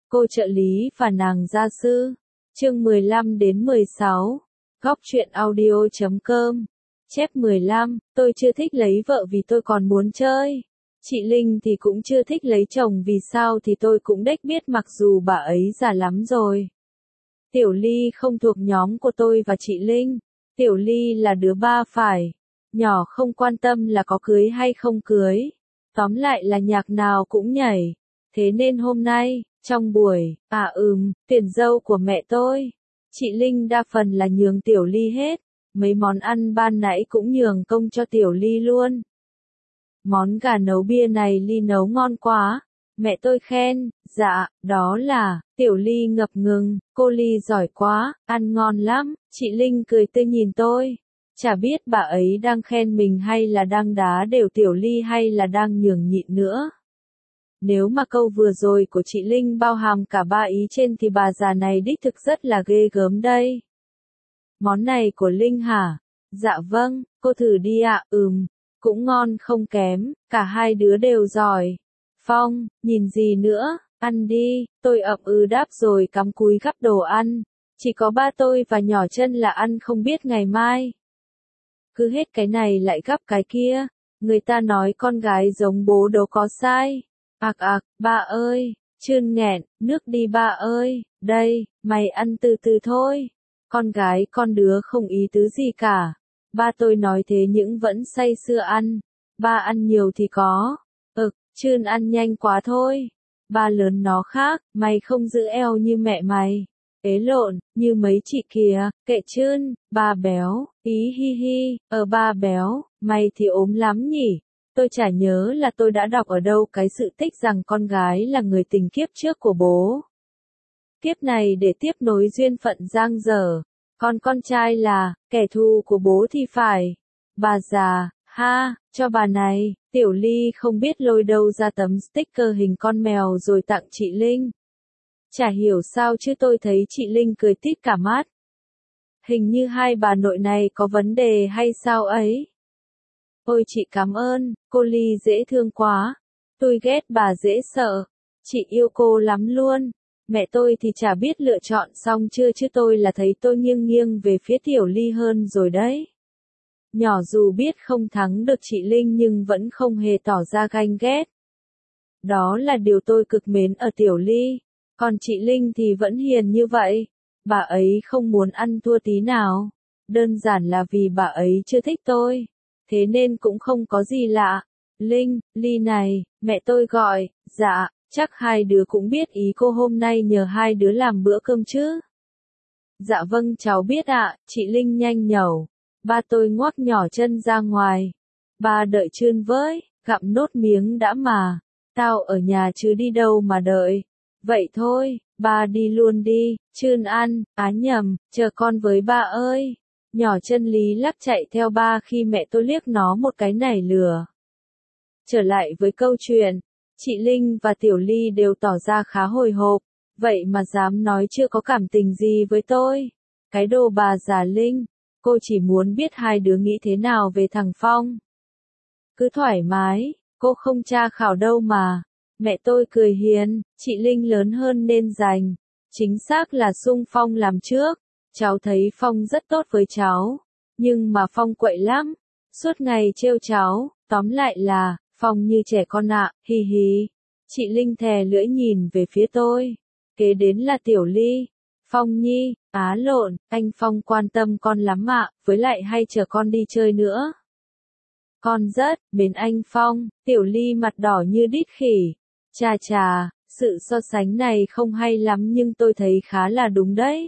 Cô trợ lý và nàng gia sư. Chương 15 đến 16. Góc truyện audio.com. Chép 15, tôi chưa thích lấy vợ vì tôi còn muốn chơi. Chị Linh thì cũng chưa thích lấy chồng vì sao thì tôi cũng đếch biết mặc dù bà ấy già lắm rồi. Tiểu Ly không thuộc nhóm của tôi và chị Linh. Tiểu Ly là đứa ba phải. Nhỏ không quan tâm là có cưới hay không cưới. Tóm lại là nhạc nào cũng nhảy. Thế nên hôm nay, trong buổi, tuyển dâu của mẹ tôi, chị Linh đa phần là nhường Tiểu Ly hết. Mấy món ăn ban nãy cũng nhường công cho Tiểu Ly luôn. Món gà nấu bia này Ly nấu ngon quá. Mẹ tôi khen, dạ, đó là, Tiểu Ly ngập ngừng, cô Ly giỏi quá, ăn ngon lắm. Chị Linh cười tươi nhìn tôi. Chả biết bà ấy đang khen mình hay là đang đá đều Tiểu Ly hay là đang nhường nhịn nữa. Nếu mà câu vừa rồi của chị Linh bao hàm cả ba ý trên thì bà già này đích thực rất là ghê gớm đây. Món này của Linh hả? Dạ vâng, cô thử đi ạ. Cũng ngon không kém, cả hai đứa đều giỏi. Phong, nhìn gì nữa, ăn đi, tôi đáp rồi cắm cúi gắp đồ ăn. Chỉ có ba tôi và nhỏ chân là ăn không biết ngày mai. Cứ hết cái này lại gắp cái kia, người ta nói con gái giống bố đâu có sai. Ba ơi, Trơn nghẹn, nước đi ba ơi, đây, mày ăn từ từ thôi. Con gái con đứa không ý tứ gì cả. Ba tôi nói thế nhưng vẫn say sưa ăn. Ba ăn nhiều thì có. Trơn ăn nhanh quá thôi. Ba lớn nó khác, mày không giữ eo như mẹ mày. Ế lộn, như mấy chị kìa, kệ Trơn, ba béo, ý hi hi, ba béo, mày thì ốm lắm nhỉ. Tôi chả nhớ là tôi đã đọc ở đâu cái sự tích rằng con gái là người tình kiếp trước của bố. Kiếp này để tiếp nối duyên phận giang dở. Còn con trai là, kẻ thù của bố thì phải. Bà già, cho bà này, Tiểu Ly không biết lôi đâu ra tấm sticker hình con mèo rồi tặng chị Linh. Chả hiểu sao chứ tôi thấy chị Linh cười tít cả mắt. Hình như hai bà nội này có vấn đề hay sao ấy. Ôi chị cảm ơn, cô Ly dễ thương quá. Tôi ghét bà dễ sợ. Chị yêu cô lắm luôn. Mẹ tôi thì chả biết lựa chọn xong chưa chứ tôi là thấy tôi nghiêng nghiêng về phía Tiểu Ly hơn rồi đấy. Nhỏ dù biết không thắng được chị Linh nhưng vẫn không hề tỏ ra ganh ghét. Đó là điều tôi cực mến ở Tiểu Ly. Còn chị Linh thì vẫn hiền như vậy. Bà ấy không muốn ăn thua tí nào. Đơn giản là vì bà ấy chưa thích tôi. Thế nên cũng không có gì lạ. Linh, Ly này, mẹ tôi gọi, dạ, chắc hai đứa cũng biết ý cô hôm nay nhờ hai đứa làm bữa cơm chứ. Dạ vâng cháu biết ạ, chị Linh nhanh nhẩu. Ba tôi ngoác nhỏ chân ra ngoài. Ba đợi Trơn với, gặm nốt miếng đã mà. Tao ở nhà chứ đi đâu mà đợi. Vậy thôi, ba đi luôn đi, Trơn ăn, nhầm, chờ con với ba ơi. Nhỏ chân lý lắc chạy theo ba khi mẹ tôi liếc nó một cái nảy lửa. Trở lại với câu chuyện, chị Linh và Tiểu Ly đều tỏ ra khá hồi hộp, vậy mà dám nói chưa có cảm tình gì với tôi. Cái đồ bà già Linh, cô chỉ muốn biết hai đứa nghĩ thế nào về thằng Phong. Cứ thoải mái, cô không tra khảo đâu mà. Mẹ tôi cười hiền, chị Linh lớn hơn nên dành. Chính xác là xung Phong làm trước. Cháu thấy Phong rất tốt với cháu, nhưng mà Phong quậy lắm, suốt ngày trêu cháu, tóm lại là, Phong như trẻ con ạ, hi hi. Chị Linh thè lưỡi nhìn về phía tôi, kế đến là Tiểu Ly. Phong nhi, lộn, anh Phong quan tâm con lắm ạ, với lại hay chờ con đi chơi nữa. Con rất, mến anh Phong, Tiểu Ly mặt đỏ như đít khỉ. Chà, sự so sánh này không hay lắm nhưng tôi thấy khá là đúng đấy.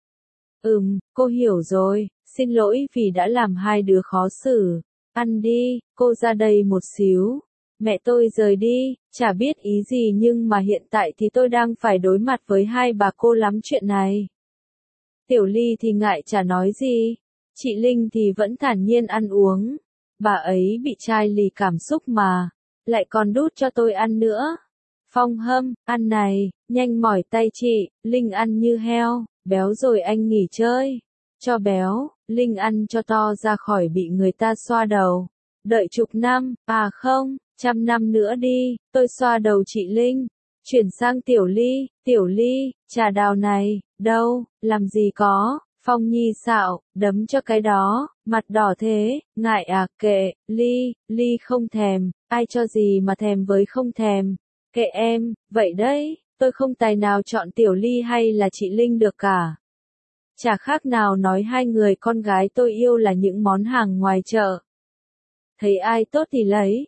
Cô hiểu rồi, xin lỗi vì đã làm hai đứa khó xử. Ăn đi, cô ra đây một xíu. Mẹ tôi rời đi, chả biết ý gì nhưng mà hiện tại thì tôi đang phải đối mặt với hai bà cô lắm chuyện này. Tiểu Ly thì ngại chả nói gì. Chị Linh thì vẫn thản nhiên ăn uống. Bà ấy bị chai lì cảm xúc mà. Lại còn đút cho tôi ăn nữa. Phong hâm, ăn này, nhanh mỏi tay chị, Linh ăn như heo. Béo rồi anh nghỉ chơi. Cho béo, Linh ăn cho to ra khỏi bị người ta xoa đầu. Đợi chục năm, không, 100 năm nữa đi, tôi xoa đầu chị Linh. Chuyển sang Tiểu Ly, trà đào này, đâu, làm gì có, Phong Nhi xạo, đấm cho cái đó, mặt đỏ thế, ngại à, kệ, Ly không thèm, ai cho gì mà thèm với không thèm, kệ em, vậy đấy, tôi không tài nào chọn Tiểu Ly hay là chị Linh được cả. Chả khác nào nói hai người con gái tôi yêu là những món hàng ngoài chợ. Thấy ai tốt thì lấy.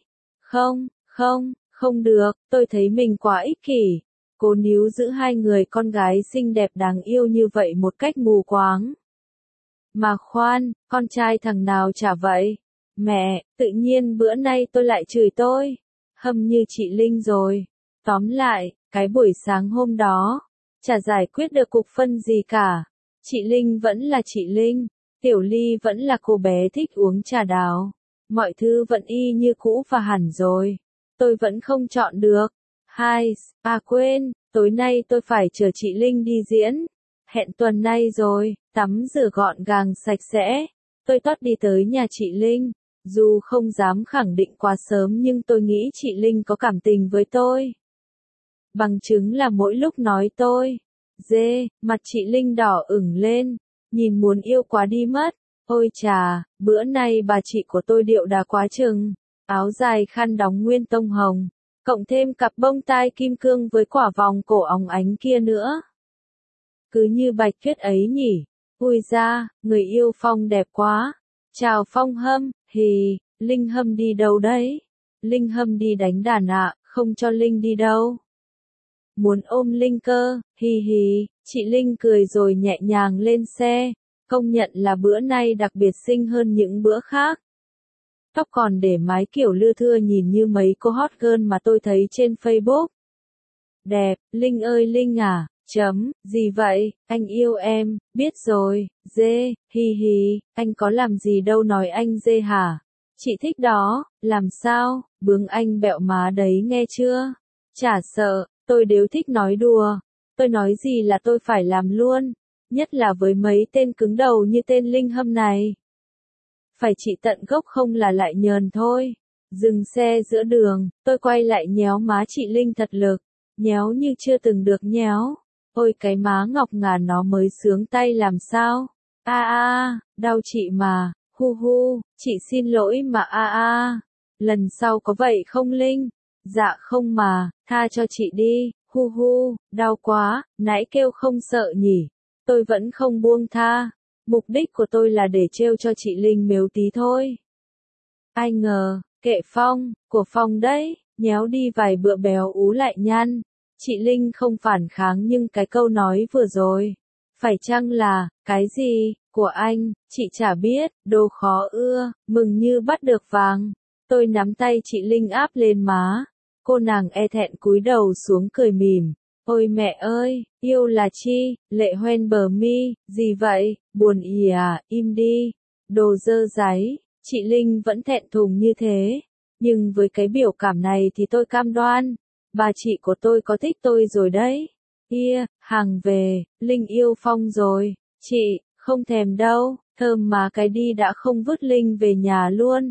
Không được, tôi thấy mình quá ích kỷ. Cố níu giữ hai người con gái xinh đẹp đáng yêu như vậy một cách mù quáng. Mà khoan, con trai thằng nào chả vậy. Mẹ, tự nhiên bữa nay tôi lại chửi tôi. Hâm như chị Linh rồi. Tóm lại, cái buổi sáng hôm đó, chả giải quyết được cục phân gì cả. Chị Linh vẫn là chị Linh. Tiểu Ly vẫn là cô bé thích uống trà đào. Mọi thứ vẫn y như cũ và hẳn rồi. Tôi vẫn không chọn được. Quên, tối nay tôi phải chờ chị Linh đi diễn. Hẹn tuần nay rồi, tắm rửa gọn gàng sạch sẽ. Tôi tót đi tới nhà chị Linh. Dù không dám khẳng định quá sớm nhưng tôi nghĩ chị Linh có cảm tình với tôi. Bằng chứng là mỗi lúc nói tôi. Mặt chị Linh đỏ ửng lên. Nhìn muốn yêu quá đi mất. Ôi chà, bữa nay bà chị của tôi điệu đà quá chừng. Áo dài khăn đóng nguyên tông hồng. Cộng thêm cặp bông tai kim cương với quả vòng cổ óng ánh kia nữa. Cứ như Bạch Tuyết ấy nhỉ. Ui da, người yêu Phong đẹp quá. Chào Phong Hâm, Linh Hâm đi đâu đấy? Linh Hâm đi đánh đàn ạ, không cho Linh đi đâu. Muốn ôm Linh cơ, chị Linh cười rồi nhẹ nhàng lên xe. Công nhận là bữa nay đặc biệt xinh hơn những bữa khác. Tóc còn để mái kiểu lưa thưa nhìn như mấy cô hot girl mà tôi thấy trên Facebook. Đẹp, Linh ơi Linh à, gì vậy, anh yêu em, biết rồi, anh có làm gì đâu nói anh hả? Chị thích đó, làm sao, bướng anh bẹo má đấy nghe chưa? Chả sợ, tôi đều thích nói đùa, tôi nói gì là tôi phải làm luôn, nhất là với mấy tên cứng đầu như tên Linh Hâm này. Phải trị tận gốc không là lại nhờn thôi. Dừng xe giữa đường, tôi quay lại nhéo má chị Linh thật lực, nhéo như chưa từng được nhéo. Ôi cái má ngọc ngà nó mới sướng tay làm sao? Đau chị mà, chị xin lỗi mà lần sau có vậy không Linh? Dạ không mà, tha cho chị đi, đau quá, nãy kêu không sợ nhỉ? Tôi vẫn không buông tha. Mục đích của tôi là để trêu cho chị Linh mếu tí thôi. Ai ngờ, kệ Phong, của Phong đấy, nhéo đi vài bữa béo ú lại nhăn. Chị Linh không phản kháng nhưng cái câu nói vừa rồi, phải chăng là, cái gì, của anh, chị chả biết, đồ khó ưa, mừng như bắt được vàng. Tôi nắm tay chị Linh áp lên má, cô nàng e thẹn cúi đầu xuống cười mỉm. Ôi mẹ ơi, yêu là chi, lệ hoen bờ mi, gì vậy, buồn ì à, im đi, đồ dơ dáy, chị Linh vẫn thẹn thùng như thế, nhưng với cái biểu cảm này thì tôi cam đoan, bà chị của tôi có thích tôi rồi đấy, hàng về, Linh yêu Phong rồi, chị, không thèm đâu, thơm mà cái đi đã không vứt Linh về nhà luôn.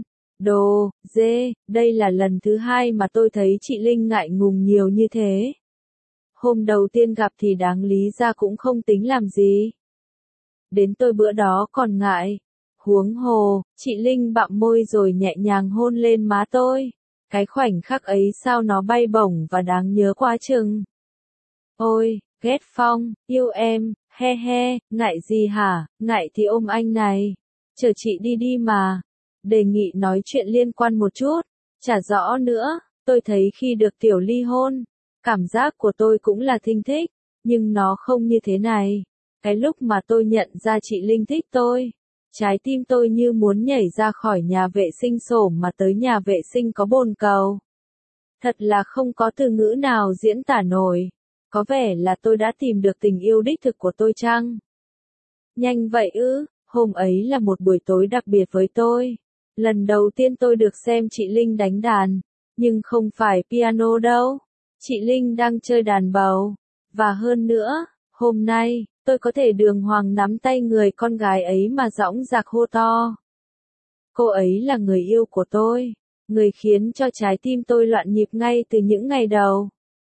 Đây là lần thứ hai mà tôi thấy chị Linh ngại ngùng nhiều như thế. Hôm đầu tiên gặp thì đáng lý ra cũng không tính làm gì. Đến tôi bữa đó còn ngại. Huống hồ, chị Linh bặm môi rồi nhẹ nhàng hôn lên má tôi. Cái khoảnh khắc ấy sao nó bay bổng và đáng nhớ quá chừng. Ôi, ghét Phong, yêu em, ngại gì hả, ngại thì ôm anh này. Chờ chị đi mà. Đề nghị nói chuyện liên quan một chút. Chả rõ nữa, tôi thấy khi được Tiểu Ly hôn. Cảm giác của tôi cũng là thinh thích, nhưng nó không như thế này. Cái lúc mà tôi nhận ra chị Linh thích tôi, trái tim tôi như muốn nhảy ra khỏi nhà vệ sinh xổm mà tới nhà vệ sinh có bồn cầu. Thật là không có từ ngữ nào diễn tả nổi. Có vẻ là tôi đã tìm được tình yêu đích thực của tôi chăng? Nhanh vậy ư, hôm ấy là một buổi tối đặc biệt với tôi. Lần đầu tiên tôi được xem chị Linh đánh đàn, nhưng không phải piano đâu. Chị Linh đang chơi đàn bầu. Và hơn nữa, hôm nay, tôi có thể đường hoàng nắm tay người con gái ấy mà dõng dạc hô to. Cô ấy là người yêu của tôi, người khiến cho trái tim tôi loạn nhịp ngay từ những ngày đầu.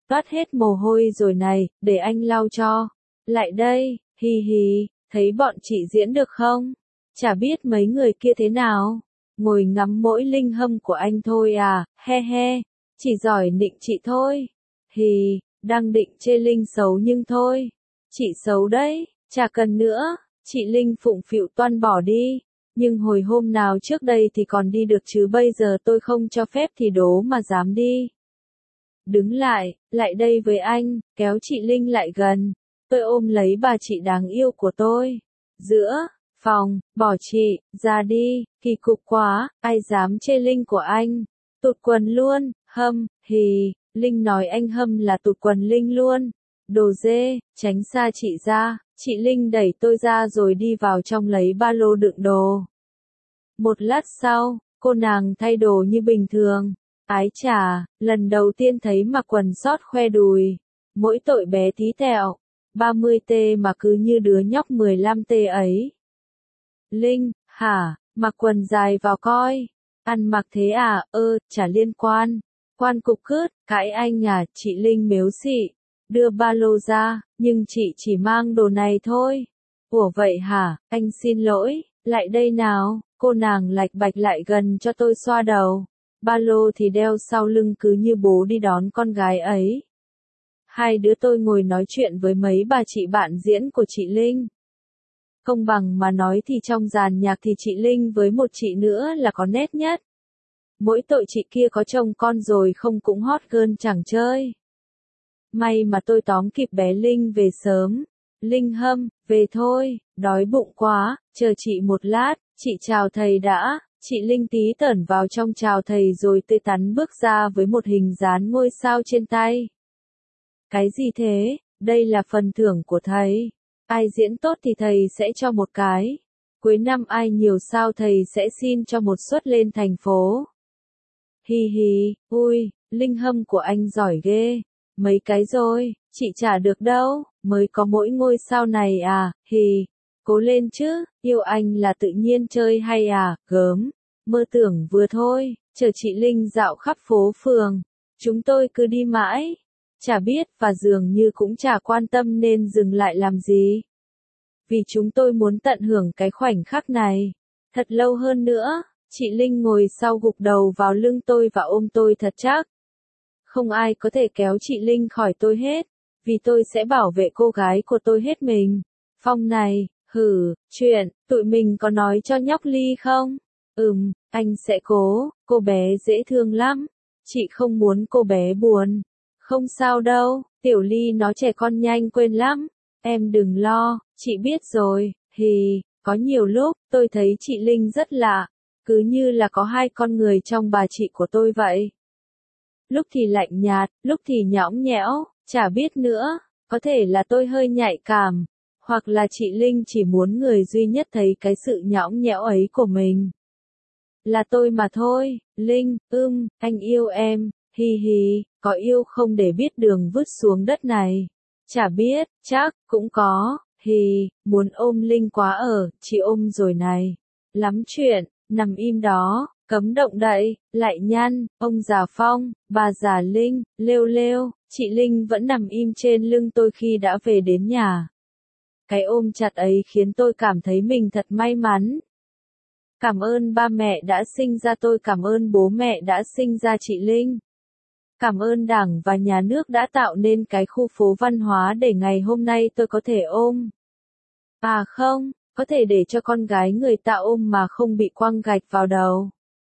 toát hết mồ hôi rồi này, để anh lau cho. Lại đây, hi hi, thấy bọn chị diễn được không? Chả biết mấy người kia thế nào. Ngồi ngắm mỗi linh hâm của anh thôi à, he he, chỉ giỏi nịnh chị thôi. Hì, đang định chê Linh xấu nhưng thôi. Chị xấu đấy, chả cần nữa, chị Linh phụng phịu toan bỏ đi. Nhưng hồi hôm nào trước đây thì còn đi được chứ bây giờ tôi không cho phép thì đố mà dám đi. Đứng lại đây với anh, kéo chị Linh lại gần. Tôi ôm lấy bà chị đáng yêu của tôi. Giữa phòng, bỏ chị, ra đi, kỳ cục quá, ai dám chê Linh của anh. Tụt quần luôn, hâm, hì, Linh nói anh hâm là tụt quần Linh luôn. Đồ dê, tránh xa chị ra, chị Linh đẩy tôi ra rồi đi vào trong lấy ba lô đựng đồ. Một lát sau, cô nàng thay đồ như bình thường. Ái chà, lần đầu tiên thấy mặc quần sót khoe đùi. Mỗi tội bé tí tẹo. 30T mà cứ như đứa nhóc 15T ấy. Linh, hả, mặc quần dài vào coi. Ăn mặc thế à, chả liên quan. Quan cục cứt, cãi anh à, chị Linh mếu xị. Đưa ba lô ra, nhưng chị chỉ mang đồ này thôi. Ủa vậy hả, anh xin lỗi, lại đây nào, cô nàng lạch bạch lại gần cho tôi xoa đầu. Ba lô thì đeo sau lưng cứ như bố đi đón con gái ấy. Hai đứa tôi ngồi nói chuyện với mấy bà chị bạn diễn của chị Linh. Công bằng mà nói thì trong dàn nhạc thì chị Linh với một chị nữa là có nét nhất. Mỗi tội chị kia có chồng con rồi không cũng hot girl chẳng chơi. May mà tôi tóm kịp bé Linh về sớm. Linh hâm, về thôi, đói bụng quá, chờ chị một lát, chị chào thầy đã. Chị Linh tí tởn vào trong chào thầy rồi tươi tắn bước ra với một hình dán ngôi sao trên tay. Cái gì thế? Đây là phần thưởng của thầy. Ai diễn tốt thì thầy sẽ cho một cái. Cuối năm ai nhiều sao thầy sẽ xin cho một suất lên thành phố. Hi hi, ui, Linh hâm của anh giỏi ghê. Mấy cái rồi, chị trả được đâu, mới có mỗi ngôi sao này à, hì. Cố lên chứ, yêu anh là tự nhiên chơi hay à, gớm. Mơ tưởng vừa thôi, chờ chị Linh dạo khắp phố phường. Chúng tôi cứ đi mãi. Chả biết và dường như cũng chả quan tâm nên dừng lại làm gì. Vì chúng tôi muốn tận hưởng cái khoảnh khắc này. Thật lâu hơn nữa, chị Linh ngồi sau gục đầu vào lưng tôi và ôm tôi thật chắc. Không ai có thể kéo chị Linh khỏi tôi hết. Vì tôi sẽ bảo vệ cô gái của tôi hết mình. Phong này, chuyện, tụi mình có nói cho nhóc Ly không? Anh sẽ cố, cô bé dễ thương lắm. Chị không muốn cô bé buồn. Không sao đâu, Tiểu Ly nó trẻ con nhanh quên lắm. Em đừng lo, chị biết rồi, có nhiều lúc, tôi thấy chị Linh rất lạ. Cứ như là có hai con người trong bà chị của tôi vậy. Lúc thì lạnh nhạt, lúc thì nhõng nhẽo, chả biết nữa, có thể là tôi hơi nhạy cảm. Hoặc là chị Linh chỉ muốn người duy nhất thấy cái sự nhõng nhẽo ấy của mình. Là tôi mà thôi, Linh, anh yêu em, có yêu không để biết đường vứt xuống đất này. Chả biết, chắc, cũng có, muốn ôm Linh quá chị ôm rồi này. Lắm chuyện, nằm im đó, cấm động đậy, lại nhăn, ông già Phong, bà già Linh, lêu, chị Linh vẫn nằm im trên lưng tôi khi đã về đến nhà. Cái ôm chặt ấy khiến tôi cảm thấy mình thật may mắn. Cảm ơn ba mẹ đã sinh ra tôi, cảm ơn bố mẹ đã sinh ra chị Linh. Cảm ơn Đảng và Nhà nước đã tạo nên cái khu phố văn hóa để ngày hôm nay tôi có thể ôm. À không, có thể để cho con gái người ta ôm mà không bị quăng gạch vào đầu.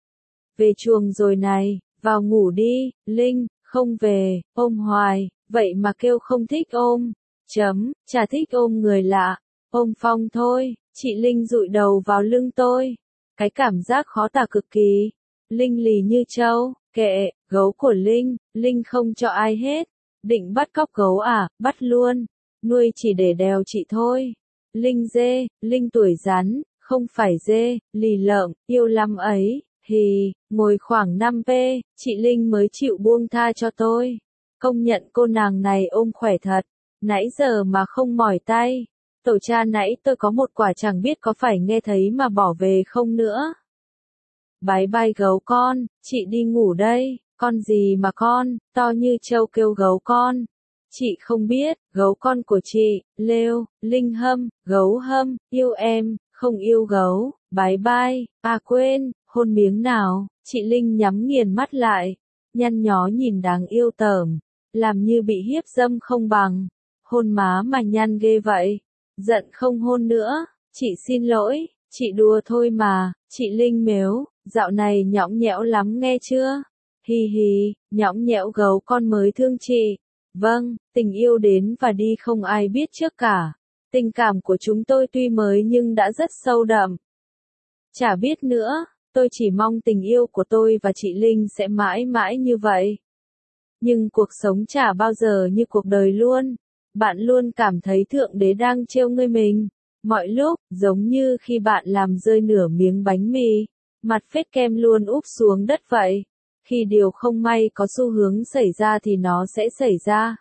Về chuồng rồi này, vào ngủ đi, Linh, không về, ôm hoài, vậy mà kêu không thích ôm. Chả thích ôm người lạ, ôm Phong thôi, chị Linh dụi đầu vào lưng tôi. Cái cảm giác khó tả cực kỳ. Linh lì như trâu, kệ, gấu của Linh không cho ai hết. Định bắt cóc gấu à, bắt luôn. Nuôi chỉ để đèo chị thôi. Linh dê, Linh tuổi rắn, không phải dê, lì lợm, yêu lắm ấy. Ngồi khoảng 5p, chị Linh mới chịu buông tha cho tôi. Công nhận cô nàng này ôm khỏe thật. Nãy giờ mà không mỏi tay. Tổ cha nãy tôi có một quả chẳng biết có phải nghe thấy mà bỏ về không nữa. Bye bye gấu con, chị đi ngủ đây, Con gì mà con, to như trâu kêu gấu con. Chị không biết, gấu con của chị, Lêu, Linh Hâm, gấu Hâm, yêu em, không yêu gấu, bye bye, à quên, hôn miếng nào, chị Linh nhắm nghiền mắt lại, nhăn nhó nhìn đáng yêu tởm, làm như bị hiếp dâm không bằng, hôn má mà nhăn ghê vậy, giận không hôn nữa, chị xin lỗi, chị đùa thôi mà, chị Linh mếu, dạo này nhõng nhẽo lắm nghe chưa, hi hi, nhõng nhẽo gấu con mới thương chị. Vâng, tình yêu đến và đi không ai biết trước cả. Tình cảm của chúng tôi tuy mới nhưng đã rất sâu đậm. Chả biết nữa, tôi chỉ mong tình yêu của tôi và chị Linh sẽ mãi mãi như vậy. Nhưng cuộc sống chả bao giờ như cuộc đời luôn. Bạn luôn cảm thấy Thượng Đế đang trêu ngươi mình. Mọi lúc, giống như khi bạn làm rơi nửa miếng bánh mì, mặt phết kem luôn úp xuống đất vậy. Khi điều không may có xu hướng xảy ra thì nó sẽ xảy ra.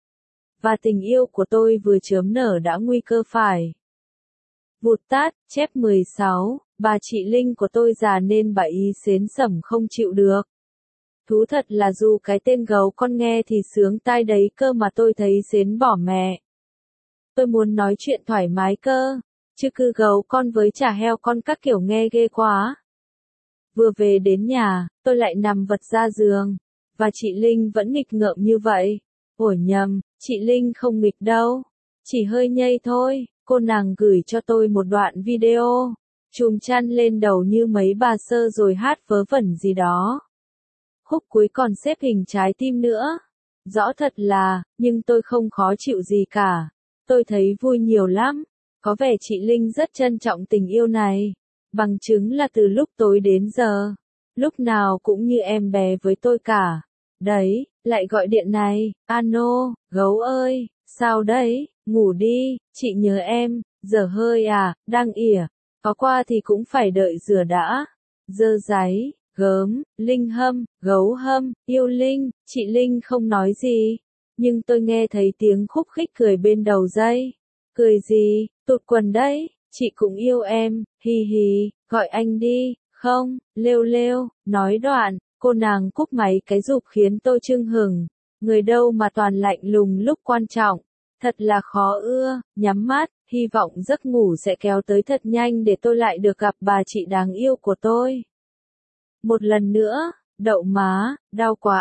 Và tình yêu của tôi vừa chớm nở đã nguy cơ phải. Vụt tát, chép 16, bà chị Linh của tôi già nên bà ý xến xẩm không chịu được. Thú thật là dù cái tên gấu con nghe thì sướng tai đấy cơ mà tôi thấy xến bỏ mẹ. Tôi muốn nói chuyện thoải mái cơ, chứ cứ gấu con với chả heo con các kiểu nghe ghê quá. Vừa về đến nhà, tôi lại nằm vật ra giường, và chị Linh vẫn nghịch ngợm như vậy. Ủa nhầm, chị Linh không nghịch đâu, chỉ hơi nhây thôi, cô nàng gửi cho tôi một đoạn video, chùm chăn lên đầu như mấy bà sơ rồi hát vớ vẩn gì đó. Khúc cuối còn xếp hình trái tim nữa. Rõ thật là, nhưng tôi không khó chịu gì cả. Tôi thấy vui nhiều lắm, có vẻ chị Linh rất trân trọng tình yêu này. Bằng chứng là từ lúc tối đến giờ, lúc nào cũng như em bé với tôi cả. Đấy, lại gọi điện này, ano, gấu ơi, sao đấy, ngủ đi, chị nhớ em, dở hơi à, đang ỉa, có qua thì cũng phải đợi rửa đã. Dơ dáy, gớm, Linh Hâm, gấu Hâm, yêu Linh, chị Linh không nói gì, nhưng tôi nghe thấy tiếng khúc khích cười bên đầu dây. Cười gì, tụt quần đấy. Chị cũng yêu em, hi hi, gọi anh đi, không, lêu lêu, nói đoạn, cô nàng cúp máy cái rụp khiến tôi chưng hửng, người đâu mà toàn lạnh lùng lúc quan trọng, thật là khó ưa, nhắm mắt, hy vọng giấc ngủ sẽ kéo tới thật nhanh để tôi lại được gặp bà chị đáng yêu của tôi. Một lần nữa, đậu má, đau quá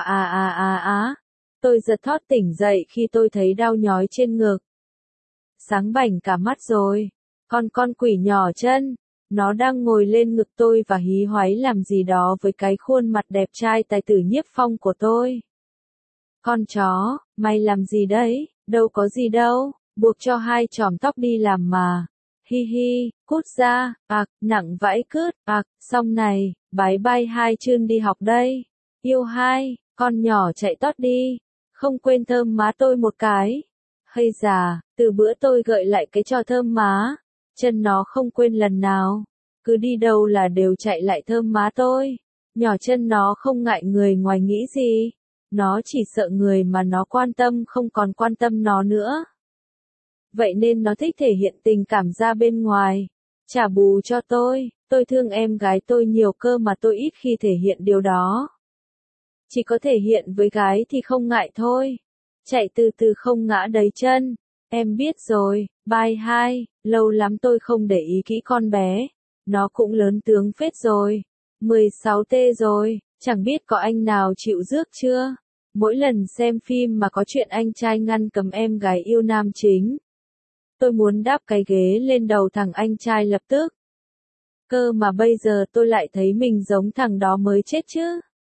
tôi giật thót tỉnh dậy khi tôi thấy đau nhói trên ngực. Sáng bảnh cả mắt rồi. Con quỷ nhỏ chân, nó đang ngồi lên ngực tôi và hí hoáy làm gì đó với cái khuôn mặt đẹp trai tài tử Nhiếp Phong của tôi. Con chó, mày làm gì đấy, đâu có gì đâu, buộc cho hai chòm tóc đi làm mà. Hi hi, cút ra, nặng vãi cứt, xong này, bye bye hai chương đi học đây. Yêu hai, con nhỏ chạy tót đi, không quên thơm má tôi một cái. Hay già, từ bữa tôi gợi lại cái trò thơm má. Chân nó không quên lần nào, cứ đi đâu là đều chạy lại thơm má tôi. Nhỏ chân nó không ngại người ngoài nghĩ gì, nó chỉ sợ người mà nó quan tâm không còn quan tâm nó nữa. Vậy nên nó thích thể hiện tình cảm ra bên ngoài, trả bù cho tôi thương em gái tôi nhiều cơ mà tôi ít khi thể hiện điều đó. Chỉ có thể hiện với gái thì không ngại thôi, chạy từ từ không ngã đấy chân. Em biết rồi, bye hai, lâu lắm tôi không để ý kỹ con bé. Nó cũng lớn tướng phết rồi. 16T rồi, chẳng biết có anh nào chịu rước chưa? Mỗi lần xem phim mà có chuyện anh trai ngăn cấm em gái yêu nam chính, tôi muốn đáp cái ghế lên đầu thằng anh trai lập tức. Cơ mà bây giờ tôi lại thấy mình giống thằng đó mới chết chứ.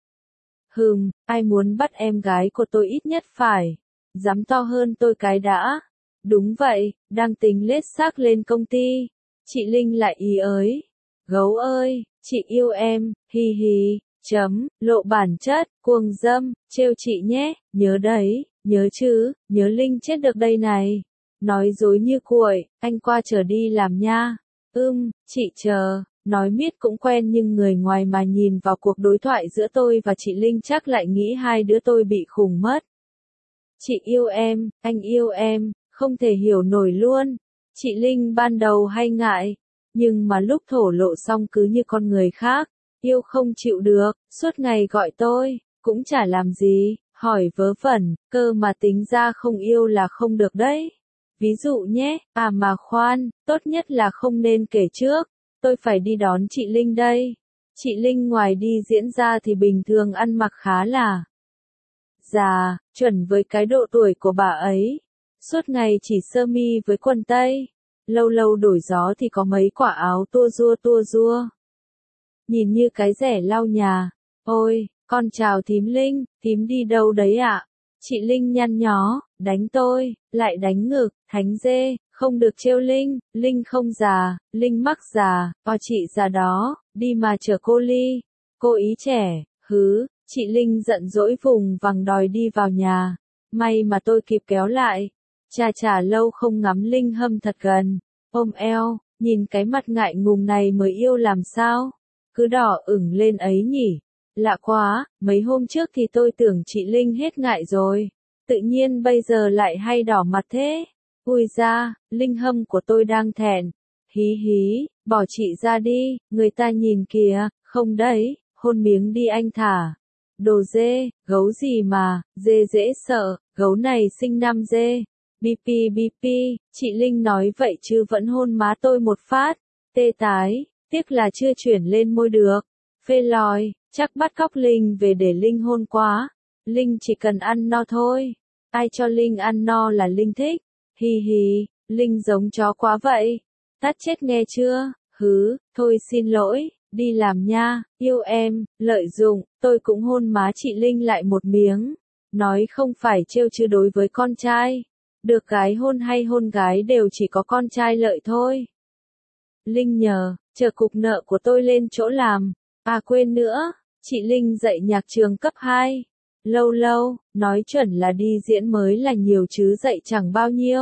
Ai muốn bắt em gái của tôi ít nhất phải dám to hơn tôi cái đã. Đúng vậy, đang tính lết xác lên công ty. Chị Linh lại ý ới. Gấu ơi, chị yêu em, hi hi, lộ bản chất, cuồng dâm, trêu chị nhé, nhớ đấy, nhớ chứ, nhớ Linh chết được đây này. Nói dối như cuội, anh qua chờ đi làm nha. Chị chờ, nói miết cũng quen nhưng người ngoài mà nhìn vào cuộc đối thoại giữa tôi và chị Linh chắc lại nghĩ hai đứa tôi bị khùng mất. Chị yêu em, anh yêu em. Không thể hiểu nổi luôn. Chị Linh ban đầu hay ngại, nhưng mà lúc thổ lộ xong cứ như con người khác, yêu không chịu được, suốt ngày gọi tôi, cũng chả làm gì, hỏi vớ vẩn, cơ mà tính ra không yêu là không được đấy. Ví dụ nhé, à mà khoan, tốt nhất là không nên kể trước, tôi phải đi đón chị Linh đây. Chị Linh ngoài đi diễn ra thì bình thường ăn mặc khá là già, chuẩn với cái độ tuổi của bà ấy. Suốt ngày chỉ sơ mi với quần tây, lâu lâu đổi gió thì có mấy quả áo tua rua. Nhìn như cái rẻ lau nhà. Ôi, con chào thím Linh, thím đi đâu đấy ạ? Chị Linh nhăn nhó, đánh tôi, lại đánh ngực, thánh dê, không được trêu Linh, Linh không già, Linh mắc già, chị già đó, đi mà chở cô Ly. Cô ý trẻ, hứ, chị Linh giận dỗi vùng vằng đòi đi vào nhà. May mà tôi kịp kéo lại. Chà lâu không ngắm Linh Hâm thật gần, ôm eo, nhìn cái mặt ngại ngùng này mới yêu làm sao? Cứ đỏ ửng lên ấy nhỉ? Lạ quá, mấy hôm trước thì tôi tưởng chị Linh hết ngại rồi. Tự nhiên bây giờ lại hay đỏ mặt thế. Ui ra, Linh Hâm của tôi đang thẹn. Hí hí, bỏ chị ra đi, người ta nhìn kìa, không đấy, hôn miếng đi anh thả. Đồ dê, gấu gì mà, dê dễ sợ, gấu này sinh năm dê. BP, chị Linh nói vậy chứ vẫn hôn má tôi một phát. Tê tái, tiếc là chưa chuyển lên môi được. Phê lòi, chắc bắt cóc Linh về để Linh hôn quá. Linh chỉ cần ăn no thôi. Ai cho Linh ăn no là Linh thích. Hì hì, Linh giống chó quá vậy. Tát chết nghe chưa? Hứ, thôi xin lỗi, đi làm nha, yêu em, lợi dụng, tôi cũng hôn má chị Linh lại một miếng. Nói không phải trêu chứ đối với con trai. Được gái hôn hay hôn gái đều chỉ có con trai lợi thôi. Linh nhờ, chờ cục nợ của tôi lên chỗ làm. À quên nữa, chị Linh dạy nhạc trường cấp 2. Lâu, nói chuẩn là đi diễn mới là nhiều chứ dạy chẳng bao nhiêu.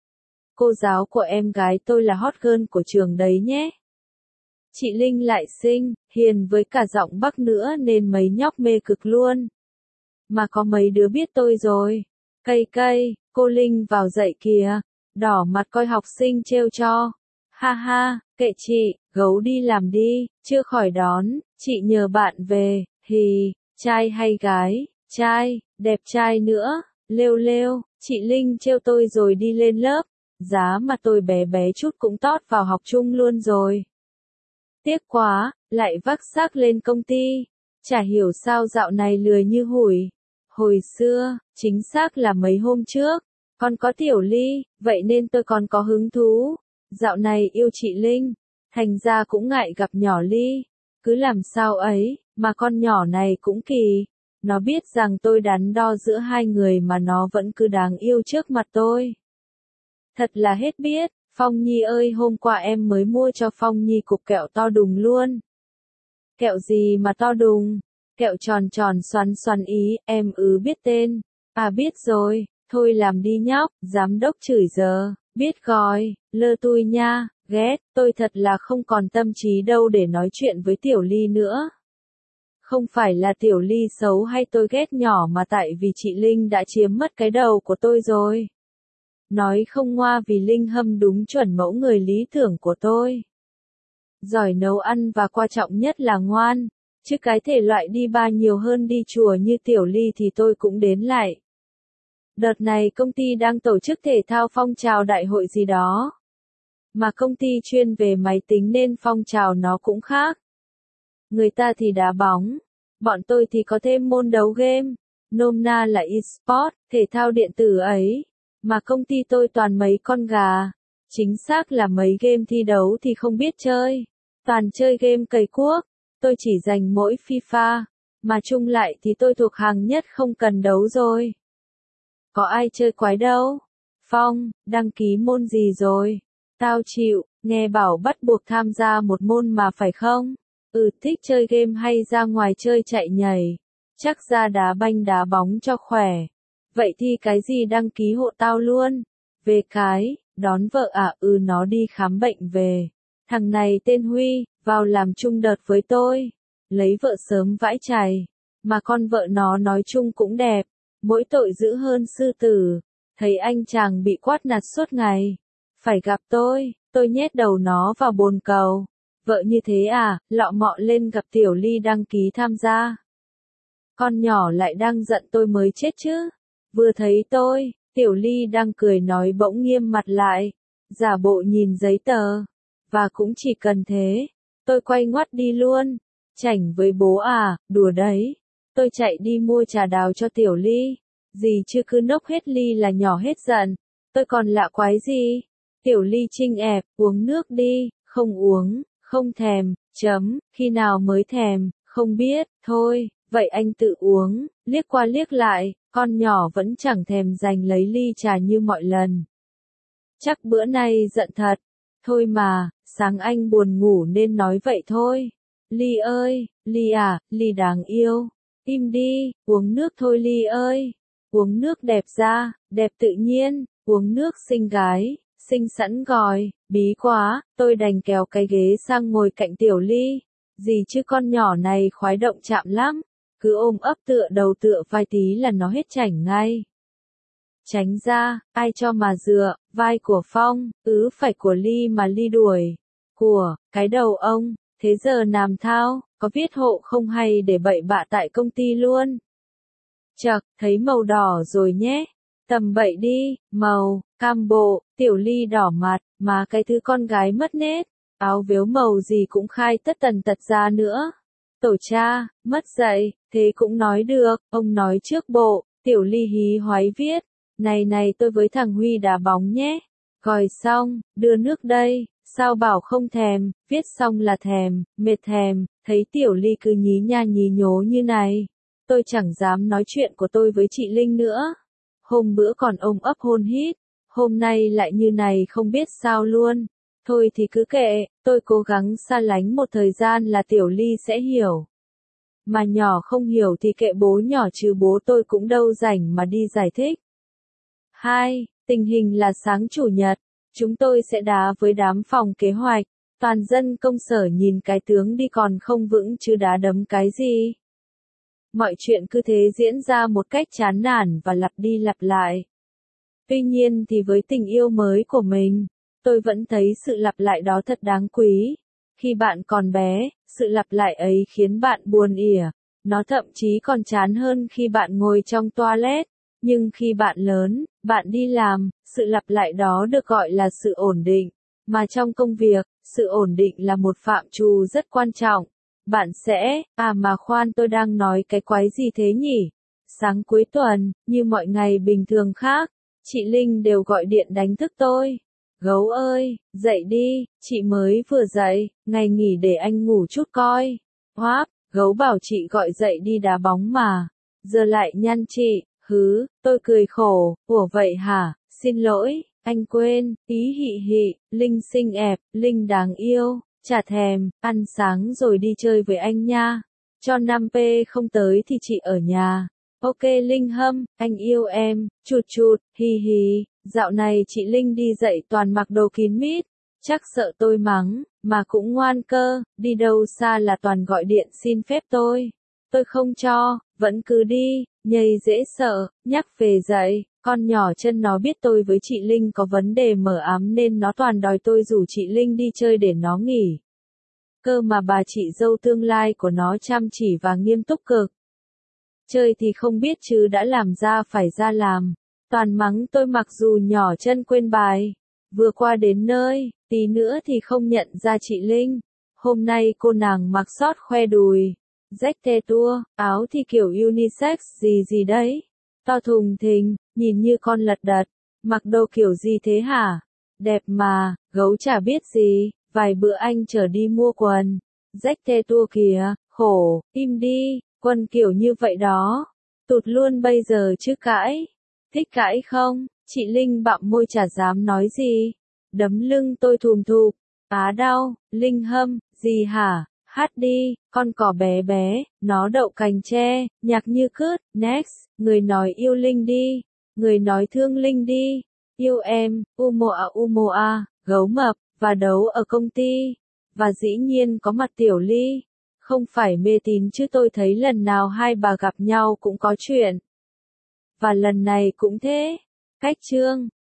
Cô giáo của em gái tôi là hot girl của trường đấy nhé. Chị Linh lại xinh, hiền với cả giọng Bắc nữa nên mấy nhóc mê cực luôn. Mà có mấy đứa biết tôi rồi. Cây, cô Linh vào dạy kìa. Đỏ mặt coi học sinh trêu cho. Ha ha, kệ chị, gấu đi làm đi, chưa khỏi đón, chị nhờ bạn về, hì, trai hay gái, trai, đẹp trai nữa, lêu, chị Linh trêu tôi rồi đi lên lớp, giá mà tôi bé bé chút cũng tót vào học chung luôn rồi. Tiếc quá, lại vác xác lên công ty, chả hiểu sao dạo này lười như hủi. Hồi xưa, chính xác là mấy hôm trước, con có Tiểu Ly, vậy nên tôi còn có hứng thú. Dạo này yêu chị Linh, thành ra cũng ngại gặp nhỏ Ly. Cứ làm sao ấy, mà con nhỏ này cũng kỳ. Nó biết rằng tôi đắn đo giữa hai người mà nó vẫn cứ đáng yêu trước mặt tôi. Thật là hết biết, Phong Nhi ơi hôm qua em mới mua cho Phong Nhi cục kẹo to đùng luôn. Kẹo gì mà to đùng? Kẹo tròn xoắn ý, em biết tên. À biết rồi, thôi làm đi nhóc, giám đốc chửi giờ. Biết gói, lơ tui nha, ghét, tôi thật là không còn tâm trí đâu để nói chuyện với Tiểu Ly nữa. Không phải là Tiểu Ly xấu hay tôi ghét nhỏ mà tại vì chị Linh đã chiếm mất cái đầu của tôi rồi. Nói không ngoa vì Linh Hâm đúng chuẩn mẫu người lý tưởng của tôi. Giỏi nấu ăn và quan trọng nhất là ngoan, chứ cái thể loại đi bar nhiều hơn đi chùa như Tiểu Ly thì tôi cũng đến lại. Đợt này công ty đang tổ chức thể thao phong trào đại hội gì đó. Mà công ty chuyên về máy tính nên phong trào nó cũng khác. Người ta thì đá bóng, bọn tôi thì có thêm môn đấu game, nôm na là e-sport, thể thao điện tử ấy. Mà công ty tôi toàn mấy con gà, chính xác là mấy game thi đấu thì không biết chơi, toàn chơi game cày cuốc, tôi chỉ dành mỗi FIFA, mà chung lại thì tôi thuộc hàng nhất không cần đấu rồi. Có ai chơi quái đâu? Phong, đăng ký môn gì rồi? Tao chịu, nghe bảo bắt buộc tham gia một môn mà phải không? Thích chơi game hay ra ngoài chơi chạy nhảy? Chắc ra đá banh đá bóng cho khỏe. Vậy thì cái gì đăng ký hộ tao luôn? Về cái, đón vợ à? Nó đi khám bệnh về. Thằng này tên Huy, vào làm chung đợt với tôi. Lấy vợ sớm vãi chày. Mà con vợ nó nói chung cũng đẹp. Mỗi tội dữ hơn sư tử. Thấy anh chàng bị quát nạt suốt ngày. Phải gặp tôi nhét đầu nó vào bồn cầu. Vợ như thế à, lọ mọ lên gặp Tiểu Ly đăng ký tham gia. con nhỏ lại đang giận tôi mới chết chứ. Vừa thấy tôi, Tiểu Ly đang cười nói bỗng nghiêm mặt lại, giả bộ nhìn giấy tờ. Và cũng chỉ cần thế, tôi quay ngoắt đi luôn. Chảnh với bố à, đùa đấy. Tôi chạy đi mua trà đào cho Tiểu Ly. Gì chứ cứ nốc hết ly là nhỏ hết giận. Tôi còn lạ quái gì? Tiểu Ly chinh ẹp, uống nước đi, không uống, không thèm, khi nào mới thèm, không biết, thôi, vậy anh tự uống, liếc qua liếc lại, con nhỏ vẫn chẳng thèm giành lấy ly trà như mọi lần. Chắc bữa nay giận thật, thôi mà, sáng anh buồn ngủ nên nói vậy thôi. Ly ơi, Ly à, Ly đáng yêu, im đi, uống nước thôi Ly ơi, uống nước đẹp ra, đẹp tự nhiên, uống nước xinh gái. Xinh sẵn gòi, bí quá, tôi đành kéo cái ghế sang ngồi cạnh Tiểu Ly. Gì chứ con nhỏ này khoái động chạm lắm, cứ ôm ấp tựa đầu tựa vai tí là nó hết chảnh ngay. Tránh ra, ai cho mà dựa, vai của Phong, phải của Ly mà Ly đuổi. Của, cái đầu ông, thế giờ làm thao, có viết hộ không hay để bậy bạ tại công ty luôn. Chậc, thấy màu đỏ rồi nhé. Tầm bậy đi, màu, cam bộ, Tiểu Ly đỏ mặt, mà cái thứ con gái mất nết, áo véo màu gì cũng khai tất tần tật ra nữa. Tổ cha, mất dạy, thế cũng nói được, ông nói trước bộ, Tiểu Ly hí hoái viết, này tôi với thằng Huy đá bóng nhé. Gọi xong, đưa nước đây, sao bảo không thèm, viết xong là thèm, mệt thèm, thấy Tiểu Ly cứ nhí nha nhí nhố như này. Tôi chẳng dám nói chuyện của tôi với chị Linh nữa. Hôm bữa còn ôm ấp hôn hít, hôm nay lại như này không biết sao luôn. Thôi thì cứ kệ, tôi cố gắng xa lánh một thời gian là Tiểu Ly sẽ hiểu. Mà nhỏ không hiểu thì kệ bố nhỏ chứ bố tôi cũng đâu rảnh mà đi giải thích. 2. Tình hình là sáng Chủ nhật, chúng tôi sẽ đá với đám phòng kế hoạch. Toàn dân công sở nhìn cái tướng đi còn không vững chứ đá đấm cái gì. Mọi chuyện cứ thế diễn ra một cách chán nản và lặp đi lặp lại. Tuy nhiên thì với tình yêu mới của mình, tôi vẫn thấy sự lặp lại đó thật đáng quý. Khi bạn còn bé, sự lặp lại ấy khiến bạn buồn ỉa. Nó thậm chí còn chán hơn khi bạn ngồi trong toilet. Nhưng khi bạn lớn, bạn đi làm, sự lặp lại đó được gọi là sự ổn định. Mà trong công việc, sự ổn định là một phạm trù rất quan trọng. Bạn sẽ, mà khoan tôi đang nói cái quái gì thế nhỉ? Sáng cuối tuần, như mọi ngày bình thường khác, chị Linh đều gọi điện đánh thức tôi. Gấu ơi, dậy đi, chị mới vừa dậy, ngày nghỉ để anh ngủ chút coi. Hoáp, gấu bảo chị gọi dậy đi đá bóng mà. Giờ lại nhăn chị, tôi cười khổ, ủa vậy hả, xin lỗi, anh quên, ý hị hị, Linh xinh ẹp, Linh đáng yêu. Chả thèm, ăn sáng rồi đi chơi với anh nha. Cho 5P không tới thì chị ở nhà. Ok Linh hâm, anh yêu em, chụt chụt, hi hi. Dạo này chị Linh đi dạy toàn mặc đồ kín mít. Chắc sợ tôi mắng, mà cũng ngoan cơ, đi đâu xa là toàn gọi điện xin phép tôi. Tôi không cho, vẫn cứ đi, nhây dễ sợ, nhắc về dạy. Con nhỏ chân nó biết tôi với chị Linh có vấn đề mờ ám nên nó toàn đòi tôi rủ chị Linh đi chơi để nó nghỉ. Cơ mà bà chị dâu tương lai của nó chăm chỉ và nghiêm túc cực. Chơi thì không biết chứ đã làm ra phải ra làm. Toàn mắng tôi mặc dù nhỏ chân quên bài. Vừa qua đến nơi, tí nữa thì không nhận ra chị Linh. Hôm nay cô nàng mặc short khoe đùi. Rách te tua, áo thì kiểu unisex gì đấy. To thùng thình, nhìn như con lật đật. Mặc đồ kiểu gì thế hả? Đẹp mà, gấu chả biết gì. Vài bữa anh chở đi mua quần. Rách te tua kìa, khổ, im đi, quần kiểu như vậy đó. Tụt luôn bây giờ chứ cãi. Thích cãi không? Chị Linh bặm môi chả dám nói gì. Đấm lưng tôi thùm thụp. Đau, Linh hâm, gì hả? Hát đi, con cỏ bé bé, nó đậu cành tre, nhạc như cứt. Next, người nói yêu Linh đi. Người nói thương Linh đi. Yêu em, umoa, gấu mập. Và đấu ở công ty. Và dĩ nhiên có mặt Tiểu Ly. Không phải mê tín chứ tôi thấy lần nào hai bà gặp nhau cũng có chuyện. Và lần này cũng thế. Cách chương